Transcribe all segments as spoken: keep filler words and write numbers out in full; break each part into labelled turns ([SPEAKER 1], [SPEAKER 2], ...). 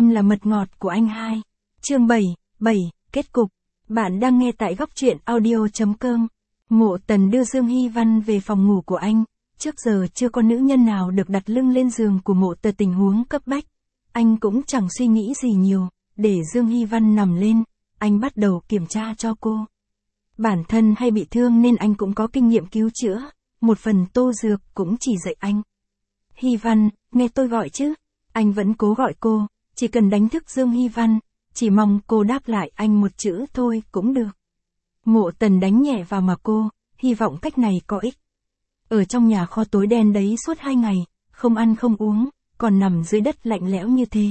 [SPEAKER 1] Em là mật ngọt của anh hai. Chương bảy, bảy, kết cục. Bạn đang nghe tại góc truyện audio chấm com. Mộ Tần đưa Dương Hy Văn về phòng ngủ của anh. Trước giờ chưa có nữ nhân nào được đặt lưng lên giường của Mộ Tần tình huống cấp bách. Anh cũng chẳng suy nghĩ gì nhiều, để Dương Hy Văn nằm lên, anh bắt đầu kiểm tra cho cô. Bản thân hay bị thương nên anh cũng có kinh nghiệm cứu chữa, một phần Tô Dược cũng chỉ dạy anh. Hy Văn, nghe tôi gọi chứ? Anh vẫn cố gọi cô, chỉ cần đánh thức Dương Hy Văn, chỉ mong cô đáp lại anh một chữ thôi cũng được. Mộ Tần đánh nhẹ vào mặt cô, hy vọng cách này có ích. Ở trong nhà kho tối đen đấy suốt hai ngày, không ăn không uống, còn nằm dưới đất lạnh lẽo như thế.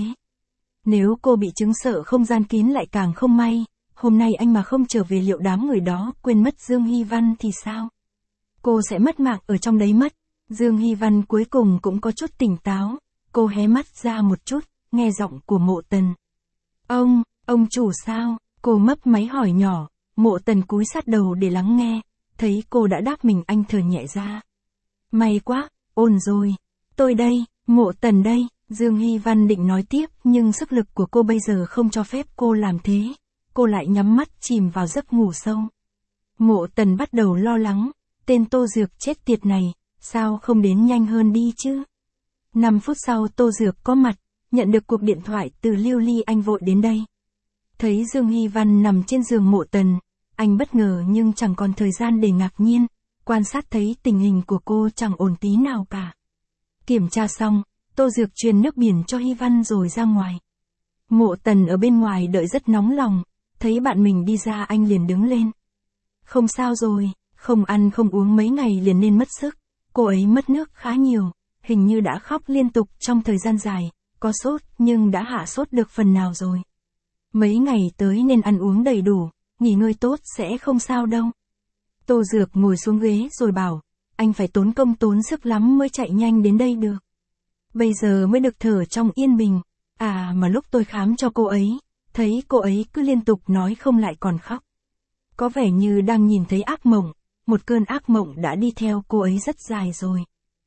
[SPEAKER 1] Nếu cô bị chứng sợ không gian kín lại càng không may, hôm nay anh mà không trở về liệu đám người đó quên mất Dương Hy Văn thì sao? Cô sẽ mất mạng ở trong đấy mất. Dương Hy Văn cuối cùng cũng có chút tỉnh táo, cô hé mắt ra một chút, nghe giọng của Mộ Tần. Ông, ông chủ sao? Cô mấp máy hỏi nhỏ, Mộ Tần cúi sát đầu để lắng nghe, thấy cô đã đáp mình anh thở nhẹ ra. May quá, ổn rồi. Tôi đây, Mộ Tần đây. Dương Hy Văn định nói tiếp nhưng sức lực của cô bây giờ không cho phép cô làm thế. Cô lại nhắm mắt chìm vào giấc ngủ sâu. Mộ Tần bắt đầu lo lắng, tên Tô Dược chết tiệt này, sao không đến nhanh hơn đi chứ? Năm phút sau Tô Dược có mặt, nhận được cuộc điện thoại từ Liêu Ly anh vội đến đây. Thấy Dương Hy Văn nằm trên giường Mộ Tần, anh bất ngờ nhưng chẳng còn thời gian để ngạc nhiên, quan sát thấy tình hình của cô chẳng ổn tí nào cả. Kiểm tra xong, Tô Dược truyền nước biển cho Hy Văn rồi ra ngoài. Mộ Tần ở bên ngoài đợi rất nóng lòng, thấy bạn mình đi ra anh liền đứng lên. Không sao rồi, không ăn không uống mấy ngày liền nên mất sức, cô ấy mất nước khá nhiều, hình như đã khóc liên tục trong thời gian dài, có sốt nhưng đã hạ sốt được phần nào rồi. Mấy ngày tới nên ăn uống đầy đủ, nghỉ ngơi tốt sẽ không sao đâu. Tô Dược ngồi xuống ghế rồi bảo, anh phải tốn công tốn sức lắm mới chạy nhanh đến đây được. Bây giờ mới được thở trong yên bình, à mà lúc tôi khám cho cô ấy, thấy cô ấy cứ liên tục nói không lại còn khóc. Có vẻ như đang nhìn thấy ác mộng, một cơn ác mộng đã đi theo cô ấy rất dài rồi.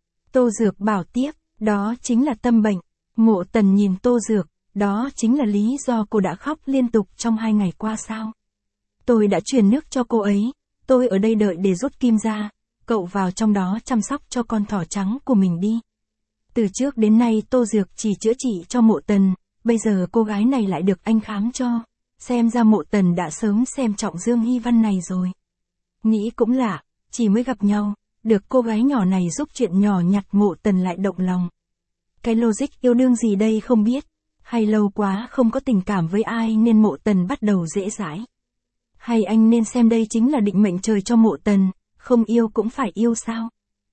[SPEAKER 1] Tô Dược bảo tiếp, đó chính là tâm bệnh. Mộ Tần nhìn Tô Dược, đó chính là lý do cô đã khóc liên tục trong hai ngày qua sao? Tôi đã truyền nước cho cô ấy, tôi ở đây đợi để rút kim ra, cậu vào trong đó chăm sóc cho con thỏ trắng của mình đi. Từ trước đến nay Tô Dược chỉ chữa trị cho Mộ Tần, bây giờ cô gái này lại được anh khám cho, xem ra Mộ Tần đã sớm xem trọng Dương Hy Văn này rồi. Nghĩ cũng lạ, chỉ mới gặp nhau, được cô gái nhỏ này giúp chuyện nhỏ nhặt Mộ Tần lại động lòng. Cái logic yêu đương gì đây không biết, hay lâu quá không có tình cảm với ai nên Mộ Tần bắt đầu dễ dãi. Hay anh nên xem đây chính là định mệnh trời cho Mộ Tần, không yêu cũng phải yêu sao?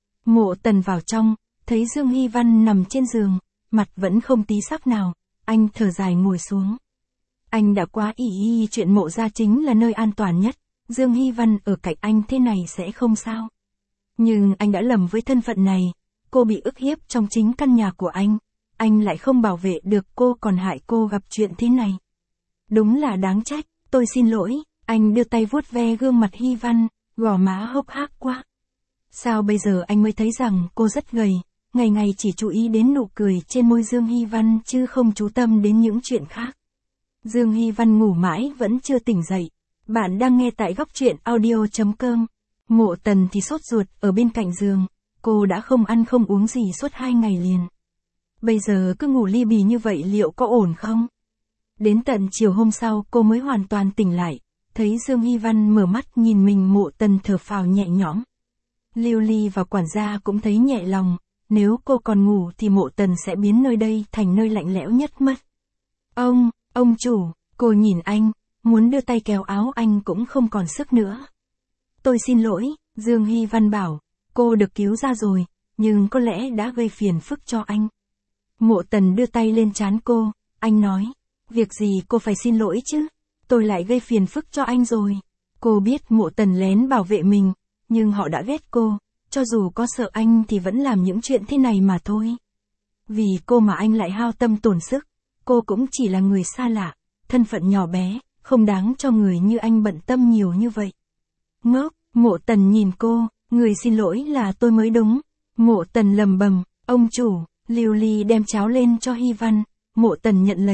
[SPEAKER 1] Mộ Tần vào trong, thấy Dương Hy Văn nằm trên giường, mặt vẫn không tí sắc nào, anh thở dài ngồi xuống. Anh đã quá ỷ y chuyện Mộ gia chính là nơi an toàn nhất, Dương Hy Văn ở cạnh anh thế này sẽ không sao. Nhưng anh đã lầm với thân phận này, cô bị ức hiếp trong chính căn nhà của anh, anh lại không bảo vệ được cô còn hại cô gặp chuyện thế này. Đúng là đáng trách, tôi xin lỗi, anh đưa tay vuốt ve gương mặt Hy Văn, gò má hốc hác quá. Sao bây giờ anh mới thấy rằng cô rất gầy, ngày ngày chỉ chú ý đến nụ cười trên môi Dương Hy Văn chứ không chú tâm đến những chuyện khác. Dương Hy Văn ngủ mãi vẫn chưa tỉnh dậy. Bạn đang nghe tại góc truyện audio chấm com. Mộ Tần thì sốt ruột ở bên cạnh giường, cô đã không ăn không uống gì suốt hai ngày liền. Bây giờ cứ ngủ li bì như vậy liệu có ổn không? Đến tận chiều hôm sau cô mới hoàn toàn tỉnh lại, thấy Dương Hy Văn mở mắt nhìn mình. Mộ Tần thở phào nhẹ nhõm. Liêu Ly và quản gia cũng thấy nhẹ lòng, nếu cô còn ngủ thì Mộ Tần sẽ biến nơi đây thành nơi lạnh lẽo nhất mất. Ông, ông chủ, cô nhìn anh, muốn đưa tay kéo áo anh cũng không còn sức nữa. Tôi xin lỗi, Dương Hy Văn bảo, cô được cứu ra rồi, nhưng có lẽ đã gây phiền phức cho anh. Mộ Tần đưa tay lên trán cô, anh nói, việc gì cô phải xin lỗi chứ, tôi lại gây phiền phức cho anh rồi. Cô biết Mộ Tần lén bảo vệ mình, nhưng họ đã ghét cô, cho dù có sợ anh thì vẫn làm những chuyện thế này mà thôi. Vì cô mà anh lại hao tâm tổn sức, cô cũng chỉ là người xa lạ, thân phận nhỏ bé, không đáng cho người như anh bận tâm nhiều như vậy. Ngốc, Mộ Tần nhìn cô, người xin lỗi là tôi mới đúng. Mộ Tần lầm bầm, ông chủ, Liêu Ly đem cháo lên cho Hy Văn, Mộ Tần nhận lấy,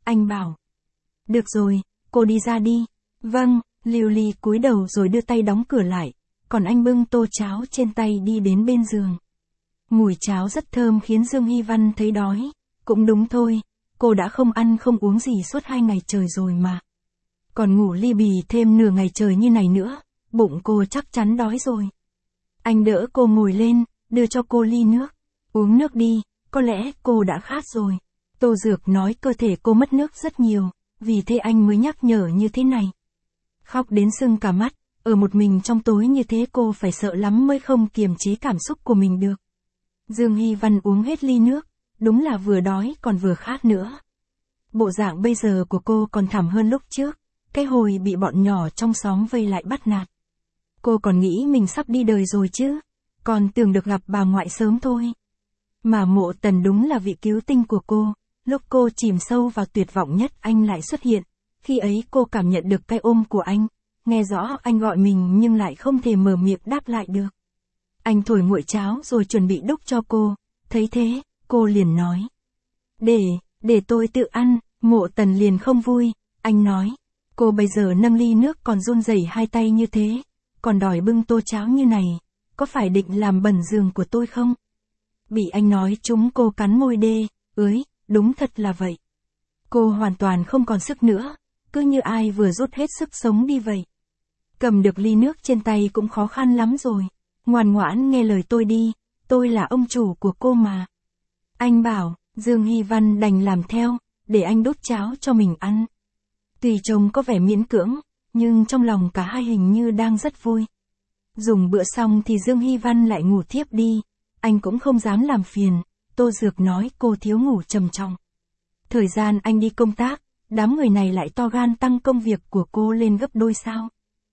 [SPEAKER 1] anh bảo. Được rồi, cô đi ra đi. Vâng, Lưu Ly cúi đầu rồi đưa tay đóng cửa lại, còn anh bưng tô cháo trên tay đi đến bên giường. Mùi cháo rất thơm khiến Dương Hy Văn thấy đói. Cũng đúng thôi, cô đã không ăn không uống gì suốt hai ngày trời rồi mà. Còn ngủ li bì thêm nửa ngày trời như này nữa, bụng cô chắc chắn đói rồi. Anh đỡ cô ngồi lên, đưa cho cô ly nước. Uống nước đi, có lẽ cô đã khát rồi. Tô Dược nói cơ thể cô mất nước rất nhiều, vì thế anh mới nhắc nhở như thế này. Khóc đến sưng cả mắt, ở một mình trong tối như thế cô phải sợ lắm mới không kiềm chế cảm xúc của mình được. Dương Hy Văn uống hết ly nước, đúng là vừa đói còn vừa khát nữa. Bộ dạng bây giờ của cô còn thảm hơn lúc trước, cái hồi bị bọn nhỏ trong xóm vây lại bắt nạt. Cô còn nghĩ mình sắp đi đời rồi chứ, còn tưởng được gặp bà ngoại sớm thôi. Mà Mộ Tần đúng là vị cứu tinh của cô, lúc cô chìm sâu vào tuyệt vọng nhất anh lại xuất hiện, khi ấy cô cảm nhận được cái ôm của anh, nghe rõ anh gọi mình nhưng lại không thể mở miệng đáp lại được. Anh thổi nguội cháo rồi chuẩn bị đút cho cô, thấy thế, cô liền nói. Để, để tôi tự ăn, Mộ Tần liền không vui, anh nói. Cô bây giờ nâng ly nước còn run rẩy hai tay như thế, còn đòi bưng tô cháo như này, có phải định làm bẩn giường của tôi không? Bị anh nói chúng cô cắn môi đê, ới, đúng thật là vậy. Cô hoàn toàn không còn sức nữa, cứ như ai vừa rút hết sức sống đi vậy. Cầm được ly nước trên tay cũng khó khăn lắm rồi, ngoan ngoãn nghe lời tôi đi, tôi là ông chủ của cô mà. Anh bảo, Dương Hy Văn đành làm theo, để anh đút cháo cho mình ăn. Tuy trông có vẻ miễn cưỡng, nhưng trong lòng cả hai hình như đang rất vui. Dùng bữa xong thì Dương Hy Văn lại ngủ thiếp đi, anh cũng không dám làm phiền, Tô Dược nói cô thiếu ngủ trầm trọng. Thời gian anh đi công tác, đám người này lại to gan tăng công việc của cô lên gấp đôi sao.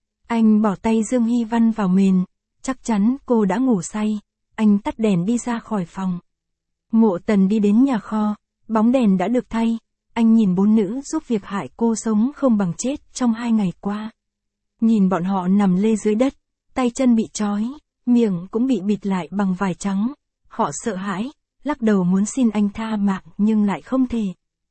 [SPEAKER 1] Anh bỏ tay Dương Hy Văn vào mền, chắc chắn cô đã ngủ say, anh tắt đèn đi ra khỏi phòng. Mộ Tần đi đến nhà kho, bóng đèn đã được thay, anh nhìn bốn nữ giúp việc hại cô sống không bằng chết trong hai ngày qua. Nhìn bọn họ nằm lê dưới đất, tay chân bị trói, miệng cũng bị bịt lại bằng vải trắng, họ sợ hãi, lắc đầu muốn xin anh tha mạng nhưng lại không thể.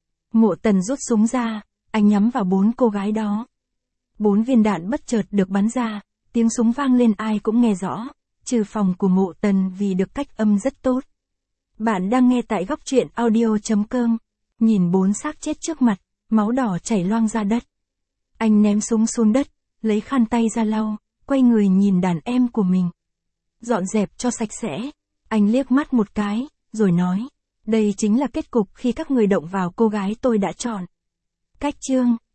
[SPEAKER 1] Mộ Tần rút súng ra, anh nhắm vào bốn cô gái đó. Bốn viên đạn bất chợt được bắn ra, tiếng súng vang lên ai cũng nghe rõ, trừ phòng của Mộ Tần vì được cách âm rất tốt. Bạn đang nghe tại góc truyện audio chấm com, nhìn bốn xác chết trước mặt, máu đỏ chảy loang ra đất. Anh ném súng xuống đất, lấy khăn tay ra lau, quay người nhìn đàn em của mình. Dọn dẹp cho sạch sẽ, anh liếc mắt một cái, rồi nói, đây chính là kết cục khi các người động vào cô gái tôi đã chọn. Cách chương